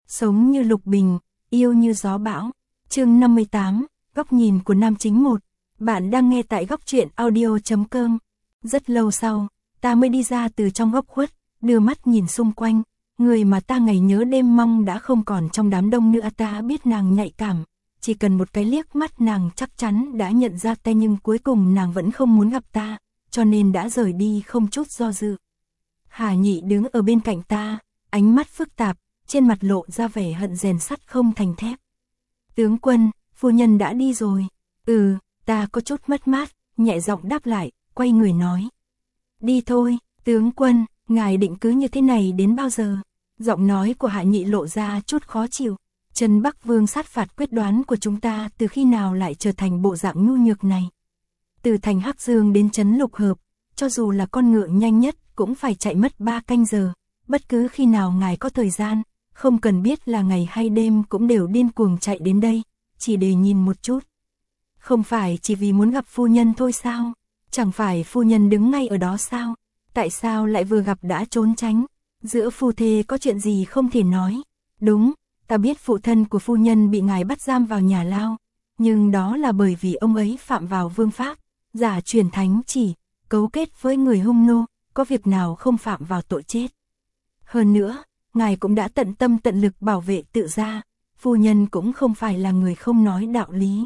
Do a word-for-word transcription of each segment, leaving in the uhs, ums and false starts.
Sống như lục bình, yêu như gió bão. Chương năm mươi tám, góc nhìn của nam chính một. Bạn đang nghe tại góc truyện audio.com. Rất lâu sau, ta mới đi ra từ trong góc khuất, đưa mắt nhìn xung quanh. Người mà ta ngày nhớ đêm mong đã không còn trong đám đông nữa. Ta biết nàng nhạy cảm, chỉ cần một cái liếc mắt nàng chắc chắn đã nhận ra ta, nhưng cuối cùng nàng vẫn không muốn gặp ta, cho nên đã rời đi không chút do dự. Hà Nhị đứng ở bên cạnh ta, ánh mắt phức tạp, trên mặt lộ ra vẻ hận rèn sắt không thành thép. Tướng quân, phu nhân đã đi rồi. Ừ, ta có chút mất mát, nhẹ giọng đáp lại, quay người nói. Đi thôi, tướng quân, ngài định cứ như thế này đến bao giờ? Giọng nói của Hạ Nhị lộ ra chút khó chịu. Trần Bắc Vương sát phạt quyết đoán của chúng ta từ khi nào lại trở thành bộ dạng nhu nhược này? Từ thành Hắc Dương đến trấn Lục Hợp, cho dù là con ngựa nhanh nhất cũng phải chạy mất ba canh giờ. Bất cứ khi nào ngài có thời gian, không cần biết là ngày hay đêm cũng đều điên cuồng chạy đến đây, chỉ để nhìn một chút. Không phải chỉ vì muốn gặp phu nhân thôi sao? Chẳng phải phu nhân đứng ngay ở đó sao? Tại sao lại vừa gặp đã trốn tránh? Giữa phu thê có chuyện gì không thể nói? Đúng, ta biết phụ thân của phu nhân bị ngài bắt giam vào nhà lao, nhưng đó là bởi vì ông ấy phạm vào vương pháp, giả truyền thánh chỉ, cấu kết với người hung nô, có việc nào không phạm vào tội chết. Hơn nữa, ngài cũng đã tận tâm tận lực bảo vệ tự gia, phu nhân cũng không phải là người không nói đạo lý.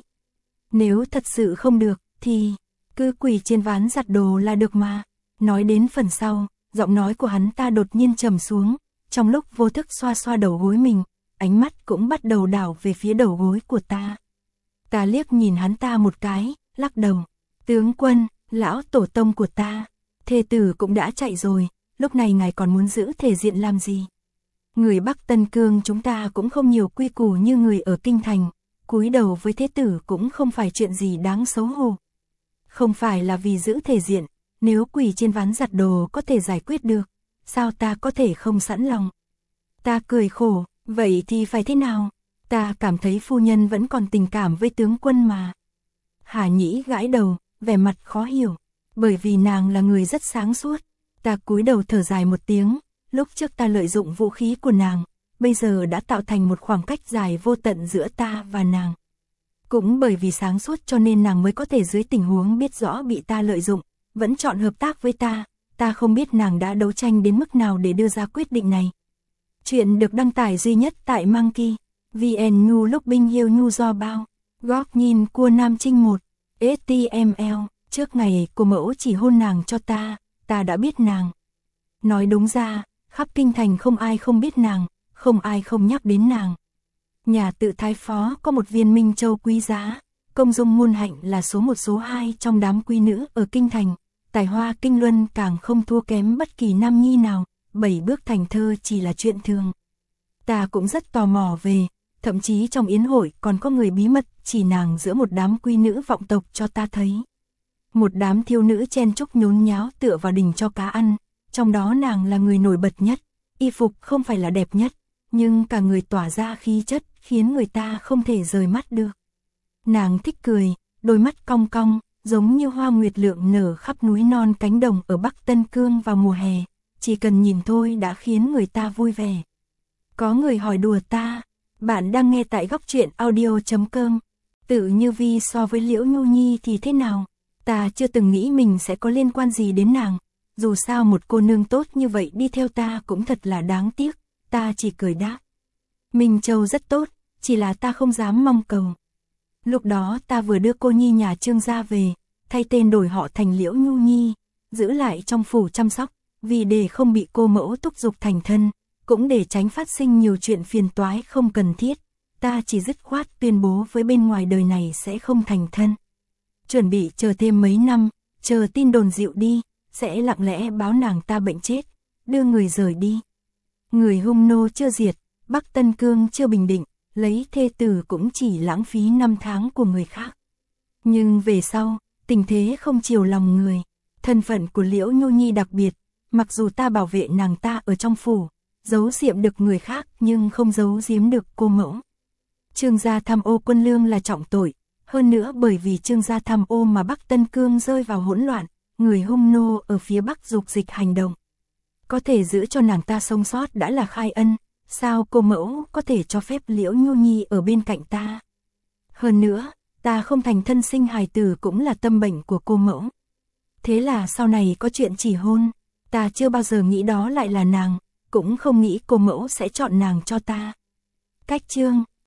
Nếu thật sự không được, thì cứ quỳ trên ván giặt đồ là được mà. Nói đến phần sau, giọng nói của hắn ta đột nhiên trầm xuống, trong lúc vô thức xoa xoa đầu gối mình, ánh mắt cũng bắt đầu đảo về phía đầu gối của ta. Ta liếc nhìn hắn ta một cái, lắc đầu. Tướng quân, lão tổ tông của ta, thê tử cũng đã chạy rồi, lúc này ngài còn muốn giữ thể diện làm gì? Người Bắc Tân Cương chúng ta cũng không nhiều quy củ như người ở Kinh Thành, cúi đầu với thế tử cũng không phải chuyện gì đáng xấu hổ. Không phải là vì giữ thể diện, nếu quỳ trên ván giặt đồ có thể giải quyết được, sao ta có thể không sẵn lòng? Ta cười khổ, vậy thì phải thế nào? Ta cảm thấy phu nhân vẫn còn tình cảm với tướng quân mà. Hà Nhĩ gãi đầu, vẻ mặt khó hiểu, bởi vì nàng là người rất sáng suốt. Ta cúi đầu thở dài một tiếng, lúc trước ta lợi dụng vũ khí của nàng, bây giờ đã tạo thành một khoảng cách dài vô tận giữa ta và nàng. Cũng bởi vì sáng suốt cho nên nàng mới có thể dưới tình huống biết rõ bị ta lợi dụng, vẫn chọn hợp tác với ta. Ta không biết nàng đã đấu tranh đến mức nào để đưa ra quyết định này. Chuyện được đăng tải duy nhất tại Monkey vê en Nhu lúc binh yêu nhu do bao. Góc nhìn của nam trinh một. ếch ti em lờ. Trước ngày cô mẫu chỉ hôn nàng cho ta, ta đã biết nàng. Nói đúng ra, khắp kinh thành không ai không biết nàng, không ai không nhắc đến nàng. Nhà tự thái phó có một viên minh châu quý giá, công dung muôn hạnh là số một số hai trong đám quý nữ ở kinh thành. Tài hoa kinh luân càng không thua kém bất kỳ nam nhi nào, bảy bước thành thơ chỉ là chuyện thường. Ta cũng rất tò mò về, thậm chí trong yến hội còn có người bí mật chỉ nàng giữa một đám quý nữ vọng tộc cho ta thấy. Một đám thiếu nữ chen chúc nhốn nháo tựa vào đình cho cá ăn, trong đó nàng là người nổi bật nhất, y phục không phải là đẹp nhất, nhưng cả người tỏa ra khí chất khiến người ta không thể rời mắt được. Nàng thích cười, đôi mắt cong cong, giống như hoa nguyệt lượng nở khắp núi non cánh đồng ở Bắc Tân Cương vào mùa hè, chỉ cần nhìn thôi đã khiến người ta vui vẻ. Có người hỏi đùa ta, bạn đang nghe tại góc truyện audio.com, Tự Như Vi so với Liễu Nhu Nhi thì thế nào? Ta chưa từng nghĩ mình sẽ có liên quan gì đến nàng, dù sao một cô nương tốt như vậy đi theo ta cũng thật là đáng tiếc, ta chỉ cười đáp. Minh Châu rất tốt, chỉ là ta không dám mong cầu. Lúc đó ta vừa đưa cô nhi nhà Trương gia về, thay tên đổi họ thành Liễu Nhu Nhi, giữ lại trong phủ chăm sóc, vì để không bị cô mẫu thúc giục thành thân, cũng để tránh phát sinh nhiều chuyện phiền toái không cần thiết, ta chỉ dứt khoát tuyên bố với bên ngoài đời này sẽ không thành thân. Chuẩn bị chờ thêm mấy năm, chờ tin đồn dịu đi, sẽ lặng lẽ báo nàng ta bệnh chết, đưa người rời đi. Người hung nô chưa diệt, Bắc Tân Cương chưa bình định, lấy thê tử cũng chỉ lãng phí năm tháng của người khác. Nhưng về sau, tình thế không chiều lòng người, thân phận của Liễu Nhu Nhi đặc biệt, mặc dù ta bảo vệ nàng ta ở trong phủ, giấu giếm được người khác nhưng không giấu giếm được cô mẫu. Trương gia tham ô quân lương là trọng tội, hơn nữa bởi vì Trương gia tham ô mà Bắc Tân Cương rơi vào hỗn loạn, người hung nô ở phía Bắc dục dịch hành động. Có thể giữ cho nàng ta sống sót đã là khai ân, Sao cô mẫu có thể cho phép Liễu Nhu Nhi ở bên cạnh ta? Hơn nữa, ta không thành thân sinh hài tử cũng là tâm bệnh của cô mẫu. Thế là sau này có chuyện chỉ hôn, ta chưa bao giờ nghĩ đó lại là nàng, cũng không nghĩ cô mẫu sẽ chọn nàng cho ta. Cách chương